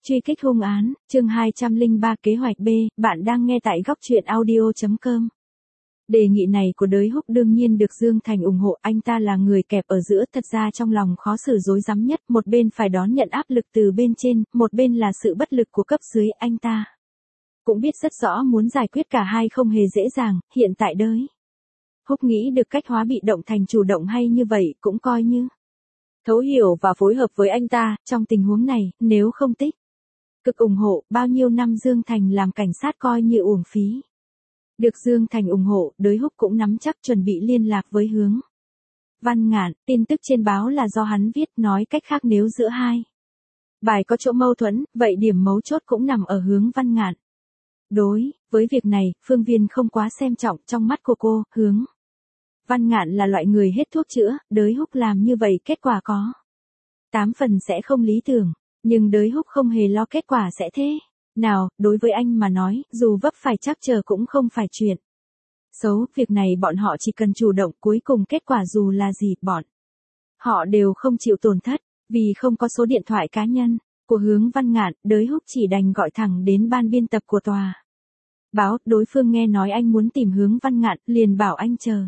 Truy kích hung án, chương 203 kế hoạch B, bạn đang nghe tại góc truyện audio.com. Đề nghị này của Đới Húc đương nhiên được Dương Thành ủng hộ, anh ta là người kẹp ở giữa, thật ra trong lòng khó xử rối rắm nhất, một bên phải đón nhận áp lực từ bên trên, một bên là sự bất lực của cấp dưới, anh ta cũng biết rất rõ muốn giải quyết cả hai không hề dễ dàng, hiện tại Đới Húc nghĩ được cách hóa bị động thành chủ động hay như vậy cũng coi như thấu hiểu và phối hợp với anh ta, trong tình huống này, nếu không tích cực ủng hộ, bao nhiêu năm Dương Thành làm cảnh sát coi như uổng phí. Được Dương Thành ủng hộ, Đới Húc cũng nắm chắc chuẩn bị liên lạc với Hướng Văn Ngạn, tin tức trên báo là do hắn viết, nói cách khác nếu giữa hai bài có chỗ mâu thuẫn, vậy điểm mấu chốt cũng nằm ở Hướng Văn Ngạn. Đối với việc này, Phương Viên không quá xem trọng, trong mắt của cô, Hướng Văn Ngạn là loại người hết thuốc chữa, Đới Húc làm như vậy kết quả có 8 phần sẽ không lý tưởng, nhưng Đới Húc không hề lo kết quả sẽ thế nào, đối với anh mà nói, dù vấp phải trắc trở cũng không phải chuyện xấu, việc này bọn họ chỉ cần chủ động, cuối cùng kết quả dù là gì, bọn họ đều không chịu tổn thất, vì không có số điện thoại cá nhân của Hướng Văn Ngạn, Đới Húc chỉ đành gọi thẳng đến ban biên tập của tòa báo, đối phương nghe nói anh muốn tìm Hướng Văn Ngạn, liền bảo anh chờ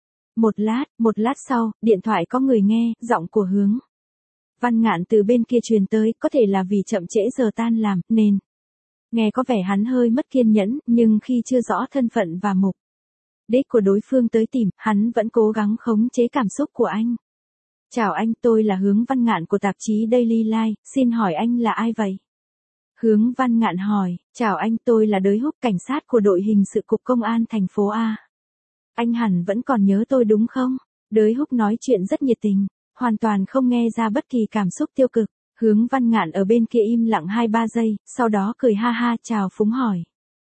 một lát sau, điện thoại có người nghe, giọng của Hướng Văn Ngạn từ bên kia truyền tới, có thể là vì chậm trễ giờ tan làm, nên nghe có vẻ hắn hơi mất kiên nhẫn, nhưng khi chưa rõ thân phận và mục đích của đối phương tới tìm, hắn vẫn cố gắng khống chế cảm xúc của anh. Chào anh, tôi là Hướng Văn Ngạn của tạp chí Daily Life, xin hỏi anh là ai vậy? Hướng Văn Ngạn hỏi, chào anh, tôi là Đới Húc, cảnh sát của đội hình sự cục công an thành phố A. Anh hẳn vẫn còn nhớ tôi đúng không? Đới Húc nói chuyện rất nhiệt tình, hoàn toàn không nghe ra bất kỳ cảm xúc tiêu cực. Hướng Văn Ngạn ở bên kia im lặng 2-3 giây, sau đó cười ha ha chào phúng hỏi.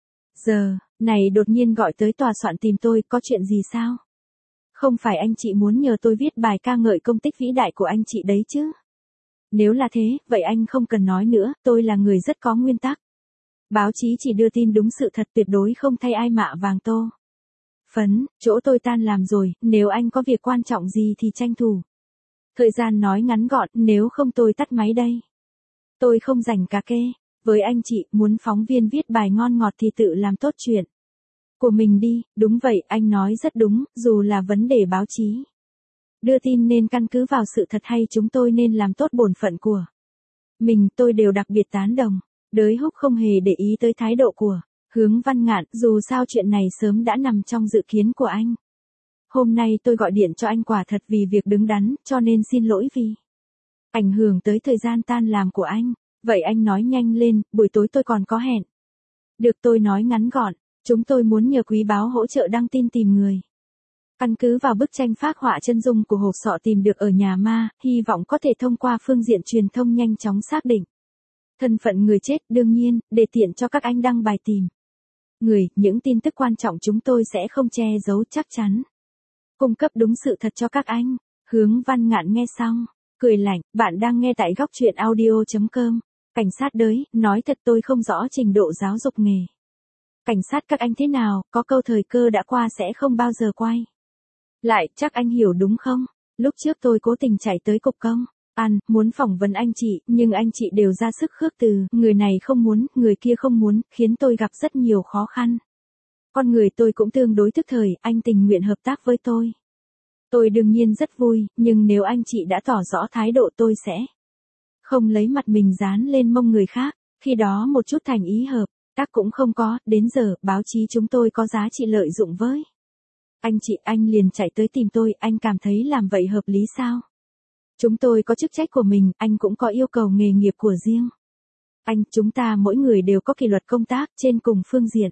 Giờ này đột nhiên gọi tới tòa soạn tìm tôi, có chuyện gì sao? Không phải anh chị muốn nhờ tôi viết bài ca ngợi công tích vĩ đại của anh chị đấy chứ? Nếu là thế, vậy anh không cần nói nữa, tôi là người rất có nguyên tắc. Báo chí chỉ đưa tin đúng sự thật, tuyệt đối không thay ai mạ vàng tô phấn, chỗ tôi tan làm rồi, nếu anh có việc quan trọng gì thì tranh thủ thời gian nói ngắn gọn, nếu không tôi tắt máy đây. Tôi không rảnh cà kê với anh chị, muốn phóng viên viết bài ngon ngọt thì tự làm tốt chuyện của mình đi. Đúng vậy, anh nói rất đúng, dù là vấn đề báo chí đưa tin nên căn cứ vào sự thật hay chúng tôi nên làm tốt bổn phận của mình, tôi đều đặc biệt tán đồng. Đới Húc không hề để ý tới thái độ của Hướng Văn Ngạn, dù sao chuyện này sớm đã nằm trong dự kiến của anh. Hôm nay tôi gọi điện cho anh quả thật vì việc đứng đắn, cho nên xin lỗi vì ảnh hưởng tới thời gian tan làm của anh. Vậy anh nói nhanh lên, buổi tối tôi còn có hẹn. Được, tôi nói ngắn gọn, chúng tôi muốn nhờ quý báo hỗ trợ đăng tin tìm người. Căn cứ vào bức tranh phác họa chân dung của hộp sọ tìm được ở nhà ma, hy vọng có thể thông qua phương diện truyền thông nhanh chóng xác định thân phận người chết, đương nhiên, để tiện cho các anh đăng bài tìm người, những tin tức quan trọng chúng tôi sẽ không che giấu, chắc chắn cung cấp đúng sự thật cho các anh. Hướng Văn Ngạn nghe xong, cười lạnh, bạn đang nghe tại góc truyện audio.com. Cảnh sát Đới, nói thật tôi không rõ trình độ giáo dục nghề cảnh sát các anh thế nào, có câu thời cơ đã qua sẽ không bao giờ quay lại, chắc anh hiểu đúng không? Lúc trước tôi cố tình chạy tới cục công an, muốn phỏng vấn anh chị, nhưng anh chị đều ra sức khước từ, người này không muốn, người kia không muốn, khiến tôi gặp rất nhiều khó khăn. Con người tôi cũng tương đối thức thời, anh tình nguyện hợp tác với tôi. Tôi đương nhiên rất vui, nhưng nếu anh chị đã tỏ rõ thái độ tôi sẽ không lấy mặt mình dán lên mông người khác, khi đó một chút thành ý hợp tác cũng không có, đến giờ, báo chí chúng tôi có giá trị lợi dụng với anh chị, anh liền chạy tới tìm tôi, anh cảm thấy làm vậy hợp lý sao? Chúng tôi có chức trách của mình, anh cũng có yêu cầu nghề nghiệp của riêng. Chúng ta mỗi người đều có kỷ luật công tác, trên cùng phương diện.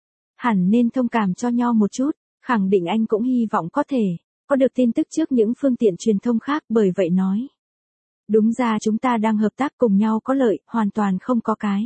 Hẳn nên thông cảm cho nhau một chút, khẳng định anh cũng hy vọng có thể có được tin tức trước những phương tiện truyền thông khác, bởi vậy nói. Đúng ra chúng ta đang hợp tác cùng nhau có lợi, hoàn toàn không có cái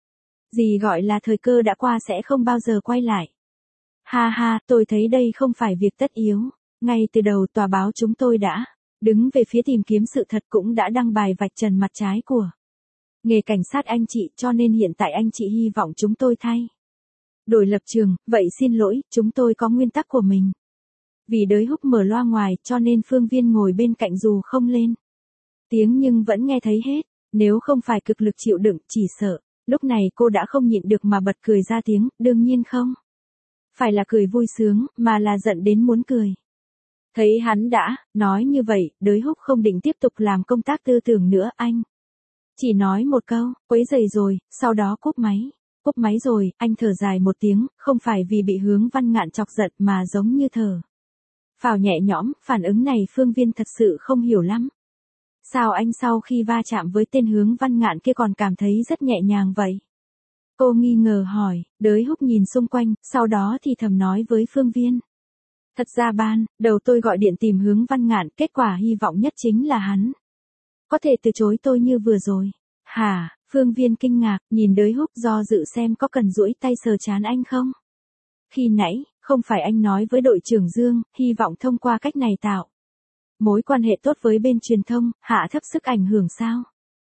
gì gọi là thời cơ đã qua sẽ không bao giờ quay lại. Ha ha, tôi thấy đây không phải việc tất yếu. Ngay từ đầu tòa báo chúng tôi đã đứng về phía tìm kiếm sự thật, cũng đã đăng bài vạch trần mặt trái của nghề cảnh sát anh chị, cho nên hiện tại anh chị hy vọng chúng tôi thay đổi lập trường, vậy xin lỗi, chúng tôi có nguyên tắc của mình. Vì Đới Húc mở loa ngoài, cho nên Phương Viên ngồi bên cạnh dù không lên tiếng nhưng vẫn nghe thấy hết. Nếu không phải cực lực chịu đựng, chỉ sợ. Lúc này cô đã không nhịn được mà bật cười ra tiếng, đương nhiên không. Phải là cười vui sướng, mà là giận đến muốn cười. Thấy hắn đã nói như vậy, Đới Húc không định tiếp tục làm công tác tư tưởng nữa anh. Chỉ nói một câu, quấy rầy rồi, sau đó cúp máy. Cúp máy rồi, anh thở dài một tiếng, không phải vì bị Hướng Văn Ngạn chọc giận mà giống như thở phào nhẹ nhõm, phản ứng này Phương Viên thật sự không hiểu lắm. Sao anh sau khi va chạm với tên Hướng Văn Ngạn kia còn cảm thấy rất nhẹ nhàng vậy? Cô nghi ngờ hỏi, Đới Húc nhìn xung quanh, sau đó thì thầm nói với Phương Viên. Thật ra ban đầu tôi gọi điện tìm Hướng Văn Ngạn, kết quả hy vọng nhất chính là hắn có thể từ chối tôi như vừa rồi. Hả? Phương Viên kinh ngạc, nhìn Đới Húc do dự xem có cần duỗi tay sờ trán anh không? Khi nãy, không phải anh nói với đội trưởng Dương, hy vọng thông qua cách này tạo mối quan hệ tốt với bên truyền thông, hạ thấp sức ảnh hưởng sao?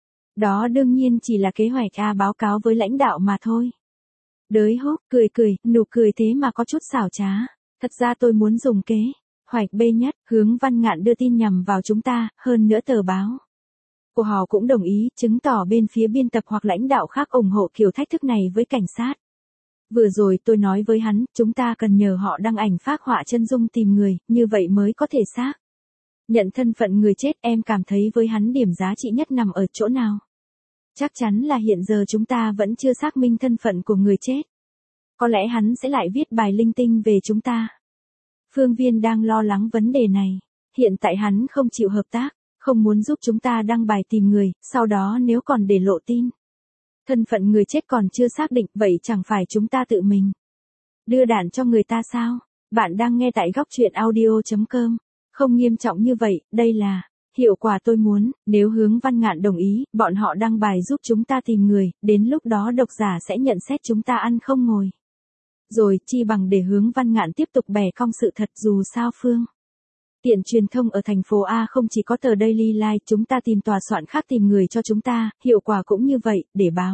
Đó đương nhiên chỉ là kế hoạch báo cáo với lãnh đạo mà thôi. Đới Húc cười cười, nụ cười thế mà có chút xảo trá. Thật ra tôi muốn dùng kế hoạch B nhất, Hướng Văn Ngạn đưa tin nhằm vào chúng ta, hơn nữa tờ báo của họ cũng đồng ý, chứng tỏ bên phía biên tập hoặc lãnh đạo khác ủng hộ kiểu thách thức này với cảnh sát. Vừa rồi tôi nói với hắn, chúng ta cần nhờ họ đăng ảnh phác họa chân dung tìm người, như vậy mới có thể xác nhận thân phận người chết. Em cảm thấy với hắn điểm giá trị nhất nằm ở chỗ nào? Chắc chắn là hiện giờ chúng ta vẫn chưa xác minh thân phận của người chết. Có lẽ hắn sẽ lại viết bài linh tinh về chúng ta. Phương Viên đang lo lắng vấn đề này. Hiện tại hắn không chịu hợp tác, không muốn giúp chúng ta đăng bài tìm người, sau đó nếu còn để lộ tin thân phận người chết còn chưa xác định, vậy chẳng phải chúng ta tự mình đưa đạn cho người ta sao? Bạn đang nghe tại góc truyện audio.com. Không nghiêm trọng như vậy, đây là hiệu quả tôi muốn. Nếu Hướng Văn Ngạn đồng ý, bọn họ đăng bài giúp chúng ta tìm người, đến lúc đó độc giả sẽ nhận xét chúng ta ăn không ngồi. Rồi, chi bằng để Hướng Văn Ngạn tiếp tục bẻ cong sự thật. Dù sao Phương tiện truyền thông ở thành phố A không chỉ có tờ Daily Life, chúng ta tìm tòa soạn khác tìm người cho chúng ta, hiệu quả cũng như vậy, để báo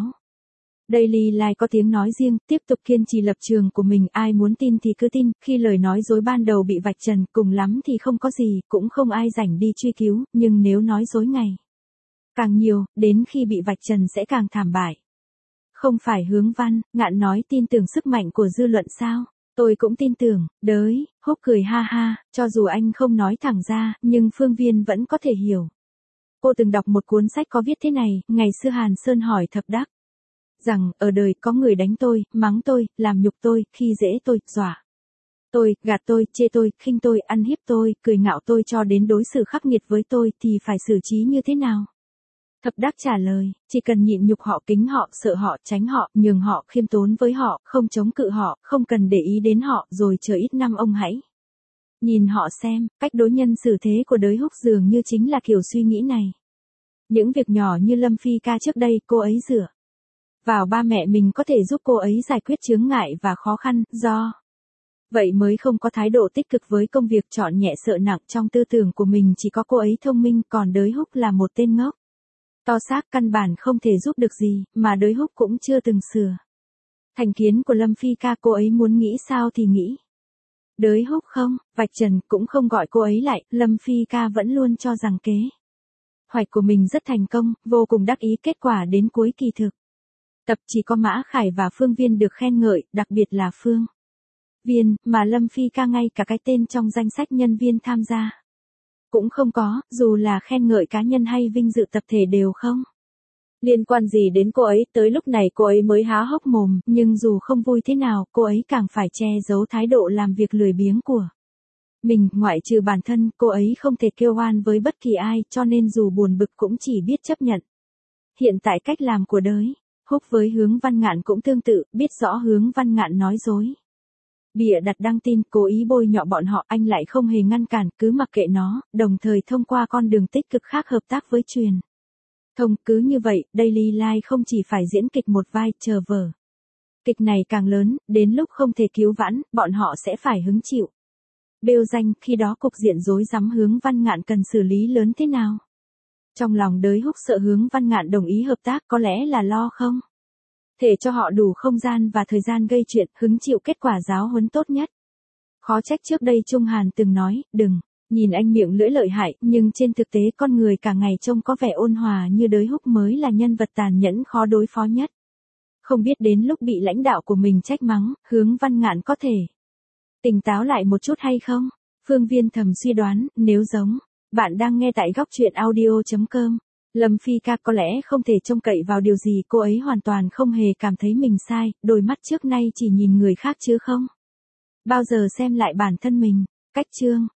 Daily Life có tiếng nói riêng, tiếp tục kiên trì lập trường của mình, ai muốn tin thì cứ tin, khi lời nói dối ban đầu bị vạch trần, cùng lắm thì không có gì, cũng không ai rảnh đi truy cứu, nhưng nếu nói dối ngày càng nhiều, đến khi bị vạch trần sẽ càng thảm bại. Không phải Hướng Văn Ngạn nói tin tưởng sức mạnh của dư luận sao? Tôi cũng tin tưởng. Đới Húc cười ha ha, cho dù anh không nói thẳng ra, nhưng Phương Viên vẫn có thể hiểu. Cô từng đọc một cuốn sách có viết thế này, ngày xưa Hàn Sơn hỏi Thập Đắc rằng, ở đời có người đánh tôi, mắng tôi, làm nhục tôi, khi dễ tôi, dọa tôi, gạt tôi, chê tôi, khinh tôi, ăn hiếp tôi, cười ngạo tôi cho đến đối xử khắc nghiệt với tôi thì phải xử trí như thế nào? Thập Đắc trả lời, chỉ cần nhịn nhục họ, kính họ, sợ họ, tránh họ, nhường họ, khiêm tốn với họ, không chống cự họ, không cần để ý đến họ, rồi chờ ít năm ông hãy nhìn họ xem. Cách đối nhân xử thế của Đới Húc dường như chính là kiểu suy nghĩ này. Những việc nhỏ như Lâm Phi Ca trước đây, cô ấy dựa vào ba mẹ mình có thể giúp cô ấy giải quyết chướng ngại và khó khăn, do vậy mới không có thái độ tích cực với công việc, chọn nhẹ sợ nặng. Trong tư tưởng của mình chỉ có cô ấy thông minh, còn Đới Húc là một tên ngốc to xác, căn bản không thể giúp được gì, mà Đới Húc cũng chưa từng sửa thành kiến của Lâm Phi Ca, cô ấy muốn nghĩ sao thì nghĩ. Đới Húc không vạch trần, cũng không gọi cô ấy lại, Lâm Phi Ca vẫn luôn cho rằng kế hoạch của mình rất thành công, vô cùng đắc ý. Kết quả đến cuối kỳ thực tập chỉ có Mã Khải và Phương Viên được khen ngợi, đặc biệt là Phương Viên, mà Lâm Phi Ca ngay cả cái tên trong danh sách nhân viên tham gia cũng không có, dù là khen ngợi cá nhân hay vinh dự tập thể đều không liên quan gì đến cô ấy. Tới lúc này cô ấy mới há hốc mồm, nhưng dù không vui thế nào, cô ấy càng phải che giấu thái độ làm việc lười biếng của mình. Ngoại trừ bản thân, cô ấy không thể kêu oan với bất kỳ ai, cho nên dù buồn bực cũng chỉ biết chấp nhận. Hiện tại cách làm của Đới Húc với Hướng Văn Ngạn cũng tương tự, biết rõ Hướng Văn Ngạn nói dối, bịa đặt đăng tin, cố ý bôi nhọ bọn họ, anh lại không hề ngăn cản, cứ mặc kệ nó, đồng thời thông qua con đường tích cực khác hợp tác với truyền thông. Cứ như vậy, Daily Life không chỉ phải diễn kịch một vai, chờ vở kịch này càng lớn, đến lúc không thể cứu vãn, bọn họ sẽ phải hứng chịu bêu danh. Khi đó cục diện rối rắm Hướng Văn Ngạn cần xử lý lớn thế nào? Trong lòng Đới Húc sợ Hướng Văn Ngạn đồng ý hợp tác, có lẽ là lo không thể cho họ đủ không gian và thời gian gây chuyện, hứng chịu kết quả giáo huấn tốt nhất. Khó trách trước đây Trung Hàn từng nói, đừng Nhìn anh miệng lưỡi lợi hại, nhưng trên thực tế con người cả ngày trông có vẻ ôn hòa như đới húc mới là nhân vật tàn nhẫn khó đối phó nhất. Không biết đến lúc bị lãnh đạo của mình trách mắng, Hướng Văn Ngạn có thể tỉnh táo lại một chút hay không? Phương Viên thầm suy đoán, nếu giống. Bạn đang nghe tại góc chuyện audio.com. Lâm Phi Ca có lẽ không thể trông cậy vào điều gì, cô ấy hoàn toàn không hề cảm thấy mình sai, đôi mắt trước nay chỉ nhìn người khác chứ không bao giờ xem lại bản thân mình. Cách chương